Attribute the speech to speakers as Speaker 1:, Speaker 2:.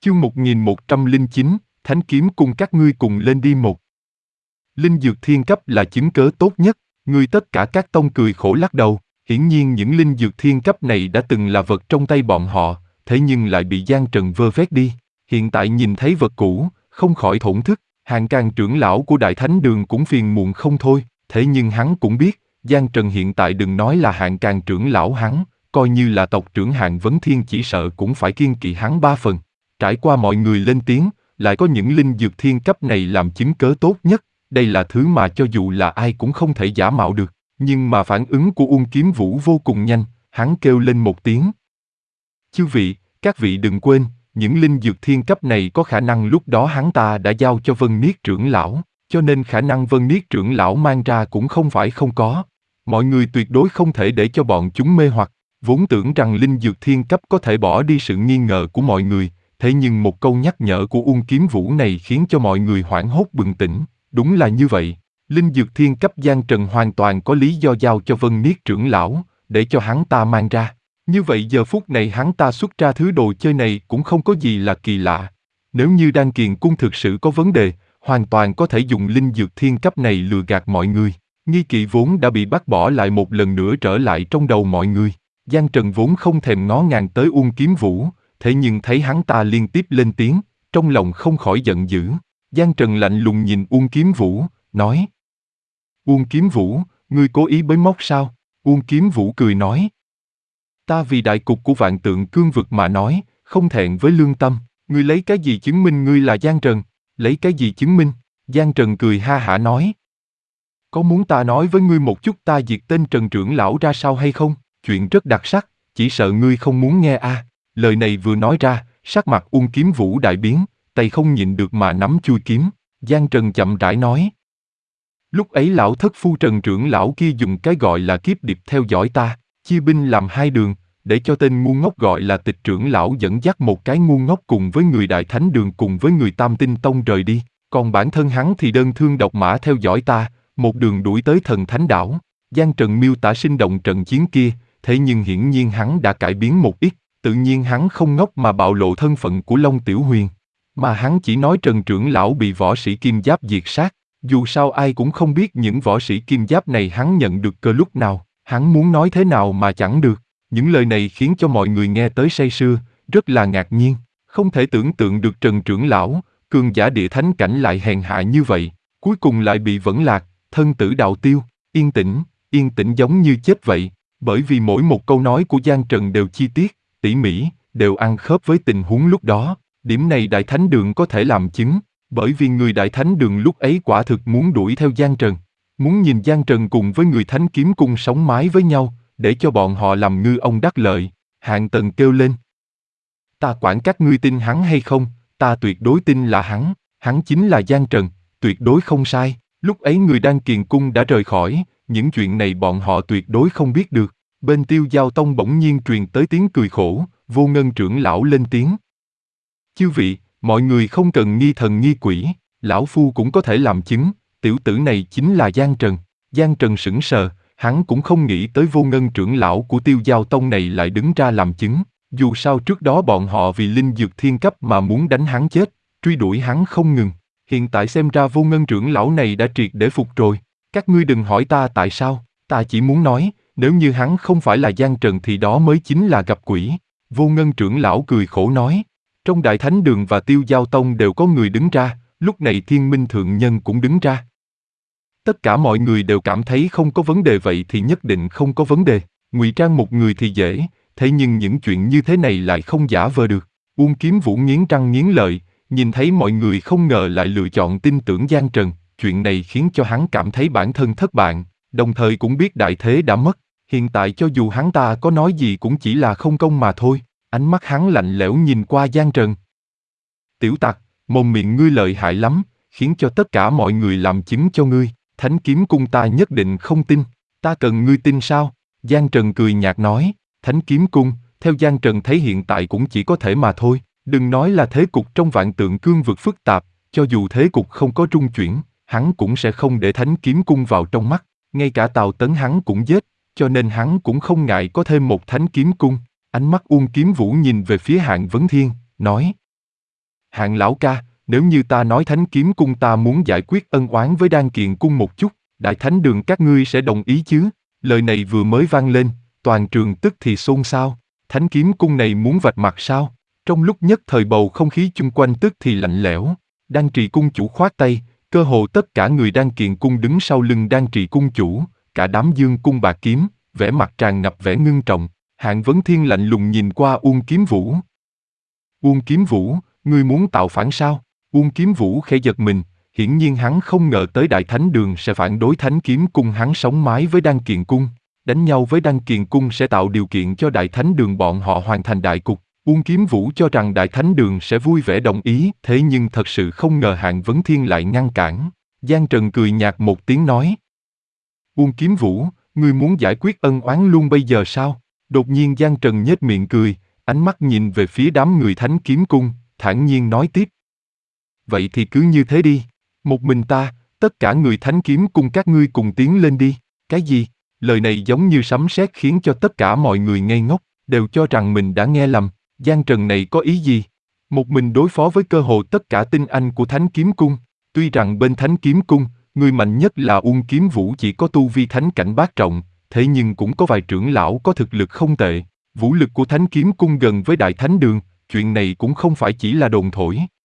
Speaker 1: Chương 1109, Thánh kiếm cung các ngươi cùng lên đi một. Linh dược thiên cấp là chứng cớ tốt nhất, ngươi tất cả các tông cười khổ lắc đầu, hiển nhiên những linh dược thiên cấp này đã từng là vật trong tay bọn họ, thế nhưng lại bị Giang Trần vơ vét đi, hiện tại nhìn thấy vật cũ, không khỏi thổn thức, Hạng Càng trưởng lão của Đại Thánh Đường cũng phiền muộn không thôi, thế nhưng hắn cũng biết, Giang Trần hiện tại đừng nói là Hạng Càng trưởng lão hắn, coi như là tộc trưởng Hạng Vấn Thiên chỉ sợ cũng phải kiêng kỵ hắn 3 phần. Trải qua mọi người lên tiếng, lại có những linh dược thiên cấp này làm chứng cớ tốt nhất, đây là thứ mà cho dù là ai cũng không thể giả mạo được, nhưng mà phản ứng của Uông Kiếm Vũ vô cùng nhanh, hắn kêu lên một tiếng. Chư vị, các vị đừng quên, những linh dược thiên cấp này có khả năng lúc đó hắn ta đã giao cho Vân Niết trưởng lão, cho nên khả năng Vân Niết trưởng lão mang ra cũng không phải không có. Mọi người tuyệt đối không thể để cho bọn chúng mê hoặc, vốn tưởng rằng linh dược thiên cấp có thể bỏ đi sự nghi ngờ của mọi người, thế nhưng một câu nhắc nhở của Uông Kiếm Vũ này khiến cho mọi người hoảng hốt bừng tỉnh, đúng là như vậy. Linh dược thiên cấp Giang Trần hoàn toàn có lý do giao cho Vân Niết trưởng lão, để cho hắn ta mang ra. Như vậy giờ phút này hắn ta xuất ra thứ đồ chơi này cũng không có gì là kỳ lạ. Nếu như Đan Kiền Cung thực sự có vấn đề, hoàn toàn có thể dùng linh dược thiên cấp này lừa gạt mọi người. Nghi kỵ vốn đã bị bác bỏ lại một lần nữa trở lại trong đầu mọi người. Giang Trần vốn không thèm ngó ngàng tới Uông Kiếm Vũ, thế nhưng thấy hắn ta liên tiếp lên tiếng, trong lòng không khỏi giận dữ. Giang Trần lạnh lùng nhìn Uông Kiếm Vũ, nói: Uông Kiếm Vũ, ngươi cố ý bới móc sao? Uông Kiếm Vũ cười nói: Ta vì đại cục của Vạn Tượng Cương Vực mà nói, không thẹn với lương tâm. Ngươi lấy cái gì chứng minh ngươi là Giang Trần? Lấy cái gì chứng minh? Giang Trần cười ha hả nói: Có muốn ta nói với ngươi một chút ta diệt tên Trần trưởng lão ra sao hay không? Chuyện rất đặc sắc, chỉ sợ ngươi không muốn nghe a. Lời này vừa nói ra, sắc mặt Uông Kiếm Vũ đại biến, tay không nhịn được mà nắm chuôi kiếm. Giang Trần chậm rãi nói: Lúc ấy lão thất phu Trần trưởng lão kia dùng cái gọi là kiếp điệp theo dõi ta, chia binh làm hai đường, để cho tên ngu ngốc gọi là Tịch trưởng lão dẫn dắt một cái ngu ngốc cùng với người Đại Thánh Đường cùng với người Tam Tinh Tông rời đi, còn bản thân hắn thì đơn thương độc mã theo dõi ta, một đường đuổi tới Thần Thánh Đảo. Giang Trần miêu tả sinh động trận chiến kia, thế nhưng hiển nhiên hắn đã cải biến một ít, tự nhiên hắn không ngốc mà bạo lộ thân phận của Long Tiểu Huyền, mà hắn chỉ nói Trần trưởng lão bị võ sĩ kim giáp diệt sát, dù sao ai cũng không biết những võ sĩ kim giáp này hắn nhận được cơ lúc nào, hắn muốn nói thế nào mà chẳng được. Những lời này khiến cho mọi người nghe tới say sưa, rất là ngạc nhiên, không thể tưởng tượng được Trần trưởng lão, cường giả địa thánh cảnh lại hèn hạ như vậy, cuối cùng lại bị vẫn lạc, thân tử đạo tiêu, yên tĩnh giống như chết vậy, bởi vì mỗi một câu nói của Giang Trần đều chi tiết, tỉ mỉ, đều ăn khớp với tình huống lúc đó, điểm này Đại Thánh Đường có thể làm chứng, bởi vì người Đại Thánh Đường lúc ấy quả thực muốn đuổi theo Giang Trần, muốn nhìn Giang Trần cùng với người Thánh Kiếm Cung sống mái với nhau, để cho bọn họ làm ngư ông đắc lợi. Hạng Tần kêu lên: Ta quản các ngươi tin hắn hay không, ta tuyệt đối tin là hắn chính là Giang Trần, tuyệt đối không sai. Lúc ấy người Đan Kiền Cung đã rời khỏi, những chuyện này bọn họ tuyệt đối không biết được. Bên Tiêu Giao Tông bỗng nhiên truyền tới tiếng cười khổ, Vô Ngân trưởng lão lên tiếng: Chư vị, mọi người không cần nghi thần nghi quỷ, lão phu cũng có thể làm chứng, tiểu tử này chính là Giang Trần. Giang Trần sững sờ, hắn cũng không nghĩ tới Vô Ngân trưởng lão của Tiêu Giao Tông này lại đứng ra làm chứng, dù sao trước đó bọn họ vì linh dược thiên cấp mà muốn đánh hắn chết, truy đuổi hắn không ngừng, hiện tại xem ra Vô Ngân trưởng lão này đã triệt để phục rồi. Các ngươi đừng hỏi ta tại sao, ta chỉ muốn nói, nếu như hắn không phải là Giang Trần thì đó mới chính là gặp quỷ. Vô Ngân trưởng lão cười khổ nói, trong Đại Thánh Đường và Tiêu Giao Tông đều có người đứng ra, lúc này Thiên Minh Thượng Nhân cũng đứng ra. Tất cả mọi người đều cảm thấy không có vấn đề vậy thì nhất định không có vấn đề, ngụy trang một người thì dễ, thế nhưng những chuyện như thế này lại không giả vờ được. Uông Kiếm Vũ nghiến răng nghiến lợi, nhìn thấy mọi người không ngờ lại lựa chọn tin tưởng Giang Trần, chuyện này khiến cho hắn cảm thấy bản thân thất bại, đồng thời cũng biết đại thế đã mất, hiện tại cho dù hắn ta có nói gì cũng chỉ là không công mà thôi. Ánh mắt hắn lạnh lẽo nhìn qua Giang Trần. Tiểu tặc, mồm miệng ngươi lợi hại lắm, khiến cho tất cả mọi người làm chứng cho ngươi, Thánh Kiếm Cung ta nhất định không tin, ta cần ngươi tin sao? Giang Trần cười nhạt nói, Thánh Kiếm Cung, theo Giang Trần thấy hiện tại cũng chỉ có thể mà thôi, đừng nói là thế cục trong Vạn Tượng Cương Vực phức tạp, cho dù thế cục không có trung chuyển, hắn cũng sẽ không để Thánh Kiếm Cung vào trong mắt, ngay cả Tào Tấn hắn cũng giết, cho nên hắn cũng không ngại có thêm một Thánh Kiếm Cung. Ánh mắt Uông Kiếm Vũ nhìn về phía Hạng Vấn Thiên, nói: Hạng lão ca, nếu như ta nói Thánh Kiếm Cung ta muốn giải quyết ân oán với Đan Kiền Cung một chút, Đại Thánh Đường các ngươi sẽ đồng ý chứ? Lời này vừa mới vang lên, toàn trường tức thì xôn xao. Thánh Kiếm Cung này muốn vạch mặt sao? Trong lúc nhất thời bầu không khí chung quanh tức thì lạnh lẽo. Đan Trì Cung chủ khoát tay, cơ hồ tất cả người Đan Kiền Cung đứng sau lưng Đan Trì Cung chủ, cả đám dương cung bạc kiếm, vẻ mặt tràn ngập vẻ ngưng trọng. Hạng Vấn Thiên lạnh lùng nhìn qua Uông Kiếm Vũ. Uông Kiếm Vũ, ngươi muốn tạo phản sao? Uông Kiếm Vũ khẽ giật mình, hiển nhiên hắn không ngờ tới Đại Thánh Đường sẽ phản đối Thánh Kiếm Cung hắn sống mái với Đan Kiền Cung. Đánh nhau với Đan Kiền Cung sẽ tạo điều kiện cho Đại Thánh Đường bọn họ hoàn thành đại cục. Uông Kiếm Vũ cho rằng Đại Thánh Đường sẽ vui vẻ đồng ý, thế nhưng thật sự không ngờ Hạng Vấn Thiên lại ngăn cản. Giang Trần cười nhạt một tiếng nói. Uông Kiếm Vũ, ngươi muốn giải quyết ân oán luôn bây giờ sao? Đột nhiên Giang Trần nhếch miệng cười, ánh mắt nhìn về phía đám người Thánh Kiếm Cung, thản nhiên nói tiếp. Vậy thì cứ như thế đi, một mình ta, tất cả người Thánh Kiếm Cung các ngươi cùng tiến lên đi. Cái gì? Lời này giống như sấm sét khiến cho tất cả mọi người ngây ngốc, đều cho rằng mình đã nghe lầm. Giang Trần này có ý gì? Một mình đối phó với cơ hồ tất cả tinh anh của Thánh Kiếm Cung. Tuy rằng bên Thánh Kiếm Cung, người mạnh nhất là Uông Kiếm Vũ chỉ có tu vi thánh cảnh bát trọng, thế nhưng cũng có vài trưởng lão có thực lực không tệ. Vũ lực của Thánh Kiếm Cung gần với Đại Thánh Đường, chuyện này cũng không phải chỉ là đồn thổi.